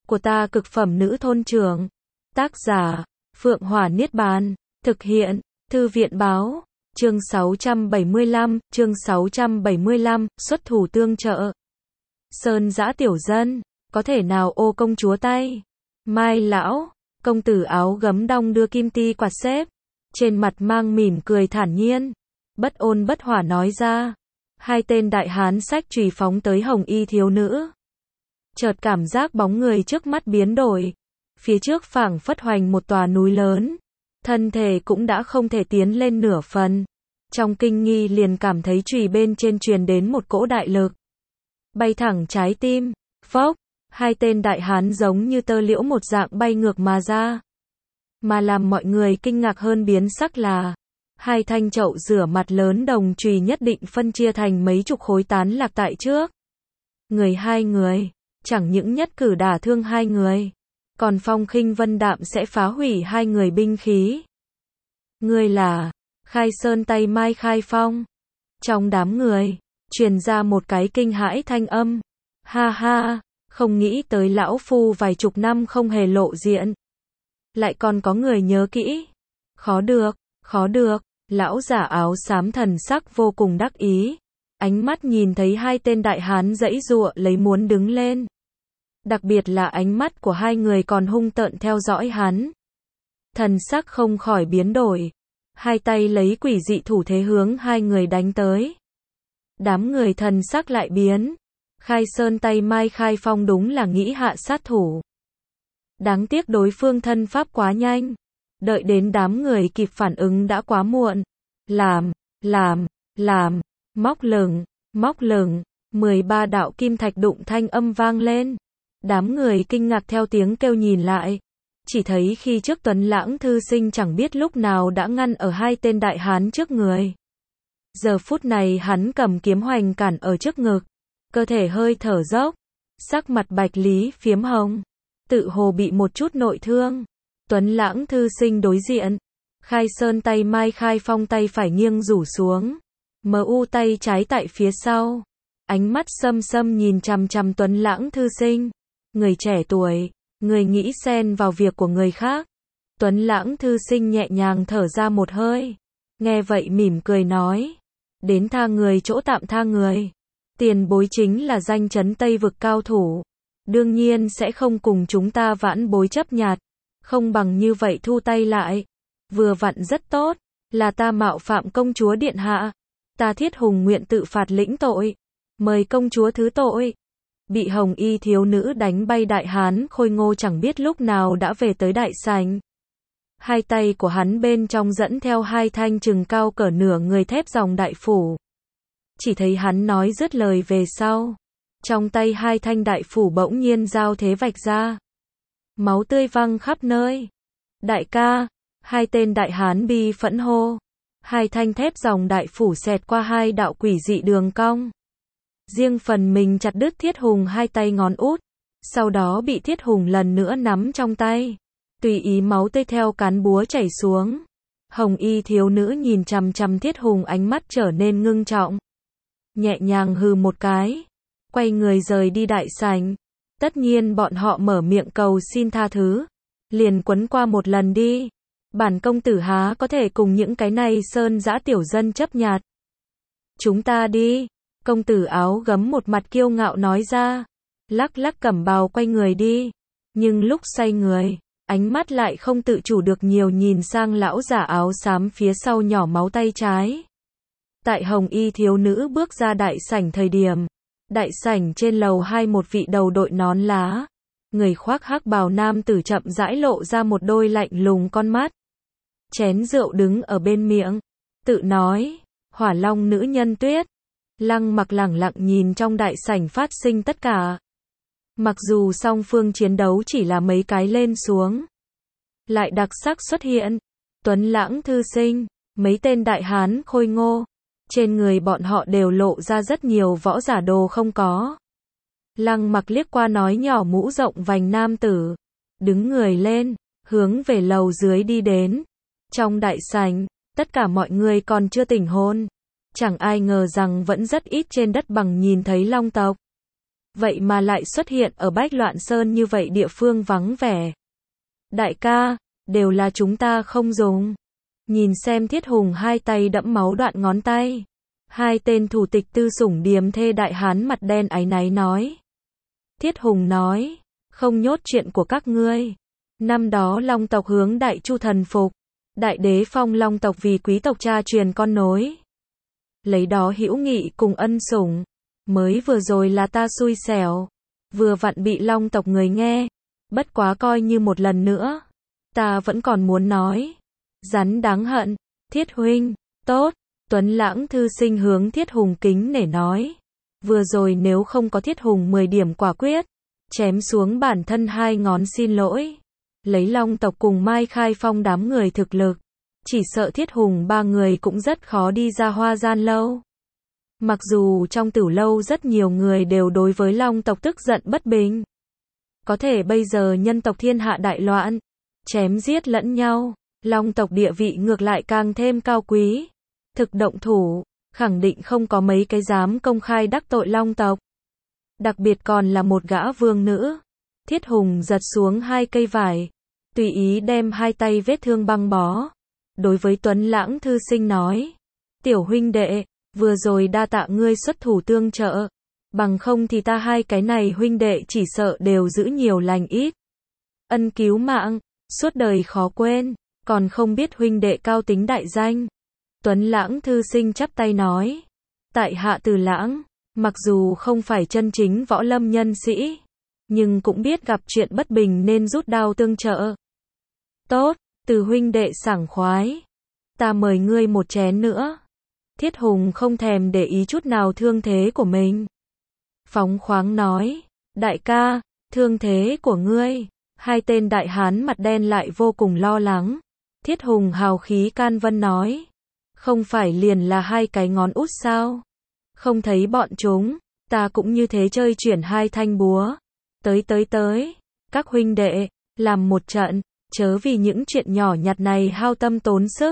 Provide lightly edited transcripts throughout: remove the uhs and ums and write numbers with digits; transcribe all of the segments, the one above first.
của ta cực phẩm nữ thôn trưởng. Tác giả, Phượng Hỏa Niết Bàn. Thực hiện, Thư viện Báo. Chương 675, xuất thủ tương trợ. Sơn Dã tiểu dân, có thể nào ô công chúa tay? Mai lão, công tử áo gấm đong đưa kim ti quạt xếp, trên mặt mang mỉm cười thản nhiên, bất ôn bất hỏa nói ra. Hai tên đại hán xách chùy phóng tới hồng y thiếu nữ. Chợt cảm giác bóng người trước mắt biến đổi, phía trước phảng phất hoành một tòa núi lớn, thân thể cũng đã không thể tiến lên nửa phần. Trong kinh nghi liền cảm thấy chùy bên trên truyền đến một cỗ đại lực, bay thẳng trái tim. Phốc, hai tên đại hán giống như tơ liễu một dạng bay ngược mà ra. Mà làm mọi người kinh ngạc hơn biến sắc là, hai thanh chậu rửa mặt lớn đồng chùy nhất định phân chia thành mấy chục khối tán lạc tại trước hai người, chẳng những nhất cử đả thương hai người, còn phong khinh vân đạm sẽ phá hủy hai người binh khí. Ngươi là Khai Sơn tay Mai Khai Phong. Trong đám người truyền ra một cái kinh hãi thanh âm. Ha ha, không nghĩ tới lão phu vài chục năm không hề lộ diện, lại còn có người nhớ kỹ. Khó được, lão giả áo xám thần sắc vô cùng đắc ý, ánh mắt nhìn thấy hai tên đại hán giãy giụa lấy muốn đứng lên. Đặc biệt là ánh mắt của hai người còn hung tợn theo dõi hắn. Thần sắc không khỏi biến đổi, hai tay lấy quỷ dị thủ thế hướng hai người đánh tới. Đám người thần sắc lại biến, Khai Sơn tay Mai Khai Phong đúng là nghĩ hạ sát thủ. Đáng tiếc đối phương thân pháp quá nhanh, đợi đến đám người kịp phản ứng đã quá muộn. Làm, móc lửng, 13 đạo kim thạch đụng thanh âm vang lên. Đám người kinh ngạc theo tiếng kêu nhìn lại, chỉ thấy khi trước Tuấn Lãng thư sinh chẳng biết lúc nào đã ngăn ở hai tên đại hán trước người. Giờ phút này hắn cầm kiếm hoành cản ở trước ngực, cơ thể hơi thở dốc, sắc mặt bạch lý phiếm hồng, tự hồ bị một chút nội thương. Tuấn Lãng thư sinh đối diện, Khai Sơn tay Mai Khai Phong tay phải nghiêng rủ xuống, MU tay trái tại phía sau, ánh mắt sâm sâm nhìn chằm chằm Tuấn Lãng thư sinh. Người trẻ tuổi, người nghĩ xen vào việc của người khác. Tuấn Lãng thư sinh nhẹ nhàng thở ra một hơi, nghe vậy mỉm cười nói, đến tha người chỗ tạm tha người. Tiền bối chính là danh chấn Tây vực cao thủ, đương nhiên sẽ không cùng chúng ta vãn bối chấp nhặt, không bằng như vậy thu tay lại. Vừa vặn rất tốt, là ta mạo phạm công chúa điện hạ, ta Thiết Hùng nguyện tự phạt lĩnh tội, mời công chúa thứ tội. Bị hồng y thiếu nữ đánh bay đại hán khôi ngô chẳng biết lúc nào đã về tới đại sảnh. Hai tay của hắn bên trong dẫn theo hai thanh chừng cao cỡ nửa người thép dòng đại phủ. Chỉ thấy hắn nói dứt lời về sau, trong tay hai thanh đại phủ bỗng nhiên giao thế vạch ra, máu tươi văng khắp nơi. Đại ca, hai tên đại hán bi phẫn hô. Hai thanh thép dòng đại phủ xẹt qua hai đạo quỷ dị đường cong, riêng phần mình chặt đứt Thiết Hùng hai tay ngón út, sau đó bị Thiết Hùng lần nữa nắm trong tay, tùy ý máu tươi theo cán búa chảy xuống. Hồng y thiếu nữ nhìn chằm chằm Thiết Hùng, ánh mắt trở nên ngưng trọng, nhẹ nhàng hừ một cái, quay người rời đi đại sảnh. Tất nhiên bọn họ mở miệng cầu xin tha thứ, liền quấn qua một lần đi. Bản công tử há có thể cùng những cái này Sơn Dã tiểu dân chấp nhặt. Chúng ta đi. Công tử áo gấm một mặt kiêu ngạo nói ra, lắc lắc cẩm bào quay người đi. Nhưng lúc xoay người, ánh mắt lại không tự chủ được nhiều nhìn sang lão giả áo xám phía sau nhỏ máu tay trái. Tại hồng y thiếu nữ bước ra đại sảnh thời điểm, đại sảnh trên lầu 2 một vị đầu đội nón lá, người khoác hắc bào nam tử chậm rãi lộ ra một đôi lạnh lùng con mắt. Chén rượu đứng ở bên miệng, tự nói, Hỏa Long nữ nhân Tuyết. Lăng Mặc lẳng lặng nhìn trong đại sảnh phát sinh tất cả. Mặc dù song phương chiến đấu chỉ là mấy cái lên xuống, lại đặc sắc xuất hiện. Tuấn Lãng thư sinh, mấy tên đại hán khôi ngô, trên người bọn họ đều lộ ra rất nhiều võ giả đồ không có. Lăng Mặc liếc qua nói nhỏ mũ rộng vành nam tử, đứng người lên, hướng về lầu dưới đi đến. Trong đại sảnh, tất cả mọi người còn chưa tỉnh hồn. Chẳng ai ngờ rằng vẫn rất ít trên đất bằng nhìn thấy long tộc. vậy mà lại xuất hiện ở Bách Loạn Sơn như vậy địa phương vắng vẻ. Đại ca, đều là chúng ta không dùng. Nhìn xem Thiết Hùng hai tay đẫm máu đoạn ngón tay. Hai tên thủ tịch Tư Sủng Điềm thê đại hán mặt đen áy náy nói. Thiết Hùng nói, không nhốt chuyện của các ngươi. Năm đó Long tộc hướng Đại Chu thần phục. Đại đế phong Long tộc vì quý tộc cha truyền con nối. Lấy đó hữu nghị cùng ân sủng. Mới vừa rồi là ta xui xẻo. Vừa vặn bị Long tộc người nghe. Bất quá coi như một lần nữa. Ta vẫn còn muốn nói. Rắn đáng hận. Thiết huynh, tốt. Tuấn Lãng thư sinh hướng Thiết Hùng kính nể nói. Vừa rồi nếu không có Thiết Hùng 10 điểm quả quyết. Chém xuống bản thân 2 ngón xin lỗi. Lấy Long tộc cùng Mai Khai Phong đám người thực lực. Chỉ sợ Thiết Hùng 3 người cũng rất khó đi ra Hoa Gian lâu. Mặc dù trong Tử lâu rất nhiều người đều đối với Long tộc tức giận bất bình. Có thể bây giờ nhân tộc thiên hạ đại loạn. Chém giết lẫn nhau. Long tộc địa vị ngược lại càng thêm cao quý. Thực động thủ, khẳng định không có mấy cái dám công khai đắc tội Long tộc. Đặc biệt còn là một gã vương nữ. Thiết Hùng giật xuống 2 cây vải. Tùy ý đem 2 tay vết thương băng bó. Đối với Tuấn Lãng thư sinh nói. Tiểu huynh đệ, vừa rồi đa tạ ngươi xuất thủ tương trợ. Bằng không thì ta 2 cái này huynh đệ chỉ sợ đều giữ nhiều lành ít. Ân cứu mạng, suốt đời khó quên. Còn không biết huynh đệ cao tính đại danh. Tuấn Lãng thư sinh chắp tay nói. Tại hạ Từ Lãng, mặc dù không phải chân chính võ lâm nhân sĩ, nhưng cũng biết gặp chuyện bất bình nên rút đao tương trợ. Tốt, Từ huynh đệ sảng khoái. Ta mời ngươi một chén nữa. Thiết Hùng không thèm để ý chút nào thương thế của mình. Phóng khoáng nói. Đại ca, thương thế của ngươi. 2 tên đại hán mặt đen lại vô cùng lo lắng. Thiết Hùng hào khí can vân nói. Không phải liền là 2 cái ngón út sao? Không thấy bọn chúng, ta cũng như thế chơi chuyển 2 thanh búa. Tới, các huynh đệ, làm một trận, chớ vì những chuyện nhỏ nhặt này hao tâm tốn sức.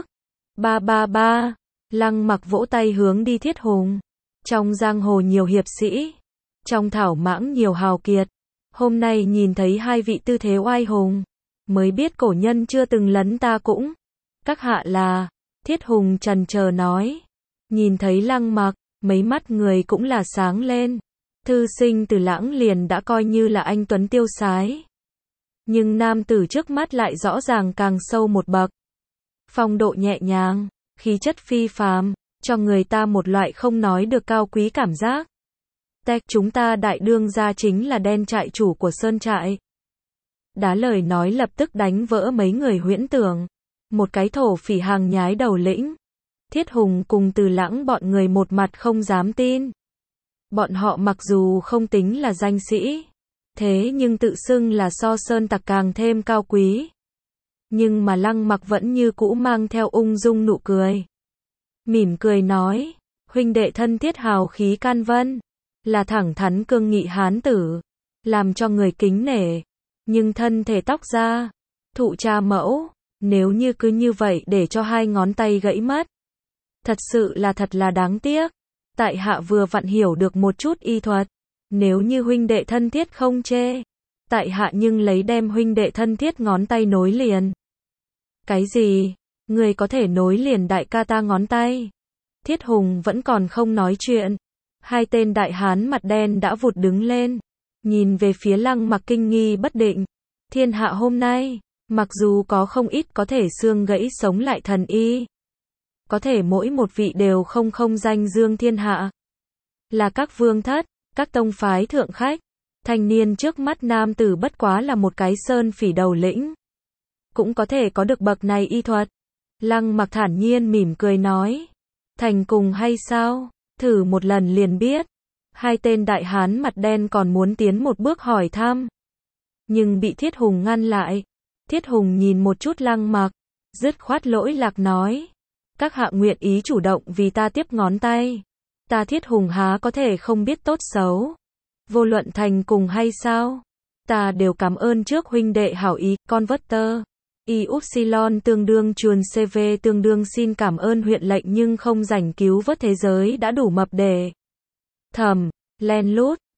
Ba. Lăng Mặc vỗ tay hướng đi Thiết Hùng. Trong giang hồ nhiều hiệp sĩ, trong thảo mãng nhiều hào kiệt. Hôm nay nhìn thấy 2 vị tư thế oai hùng, mới biết cổ nhân chưa từng lấn ta cũng. Các hạ là, Thiết Hùng trần chờ nói. Nhìn thấy Lăng Mặc, mấy mắt người cũng là sáng lên. Thư sinh Từ Lãng liền đã coi như là anh tuấn tiêu sái. Nhưng nam tử trước mắt lại rõ ràng càng sâu một bậc. Phong độ nhẹ nhàng, khí chất phi phàm, cho người ta một loại không nói được cao quý cảm giác. Chúng ta đại đương gia chính là đen trại chủ của sơn trại. Đá lời nói lập tức đánh vỡ mấy người huyễn tưởng. Một cái thổ phỉ hàng nhái đầu lĩnh. Thiết Hùng cùng Từ Lãng bọn người một mặt không dám tin. Bọn họ mặc dù không tính là danh sĩ, thế nhưng tự xưng là so sơn tặc càng thêm cao quý. Nhưng mà Lăng Mặc vẫn như cũ mang theo ung dung nụ cười. Mỉm cười nói, huynh đệ thân thiết hào khí can vân, là thẳng thắn cương nghị hán tử, làm cho người kính nể. Nhưng thân thể tóc ra, thụ cha mẫu, nếu như cứ như vậy để cho 2 ngón tay gãy mất. Thật sự là thật là đáng tiếc. Tại hạ vừa vặn hiểu được một chút y thuật. Nếu như huynh đệ thân thiết không chê. Tại hạ nhưng lấy đem huynh đệ thân thiết ngón tay nối liền. Cái gì? Người có thể nối liền đại ca ta ngón tay? Thiết Hùng vẫn còn không nói chuyện. 2 tên đại hán mặt đen đã vụt đứng lên. Nhìn về phía Lăng Mặc kinh nghi bất định. Thiên hạ hôm nay, mặc dù có không ít có thể xương gãy sống lại thần y. Có thể mỗi một vị đều không danh dương thiên hạ. Là các vương thất, các tông phái thượng khách. Thanh niên trước mắt nam tử bất quá là một cái sơn phỉ đầu lĩnh. Cũng có thể có được bậc này y thuật. Lăng Mặc thản nhiên mỉm cười nói. Thành cùng hay sao? Thử một lần liền biết. 2 tên đại hán mặt đen còn muốn tiến một bước hỏi thăm. Nhưng bị Thiết Hùng ngăn lại. Thiết Hùng nhìn một chút Lăng Mặc, dứt khoát lỗi lạc nói. Các hạ nguyện ý chủ động vì ta tiếp ngón tay. Ta Thiết Hùng há có thể không biết tốt xấu. Vô luận thành cùng hay sao? Ta đều cảm ơn trước huynh đệ hảo ý, converter. Y-upsilon tương đương chuồn CV tương đương xin cảm ơn huyện lệnh nhưng không rảnh cứu vớt thế giới đã đủ mập để. Thầm, len lút.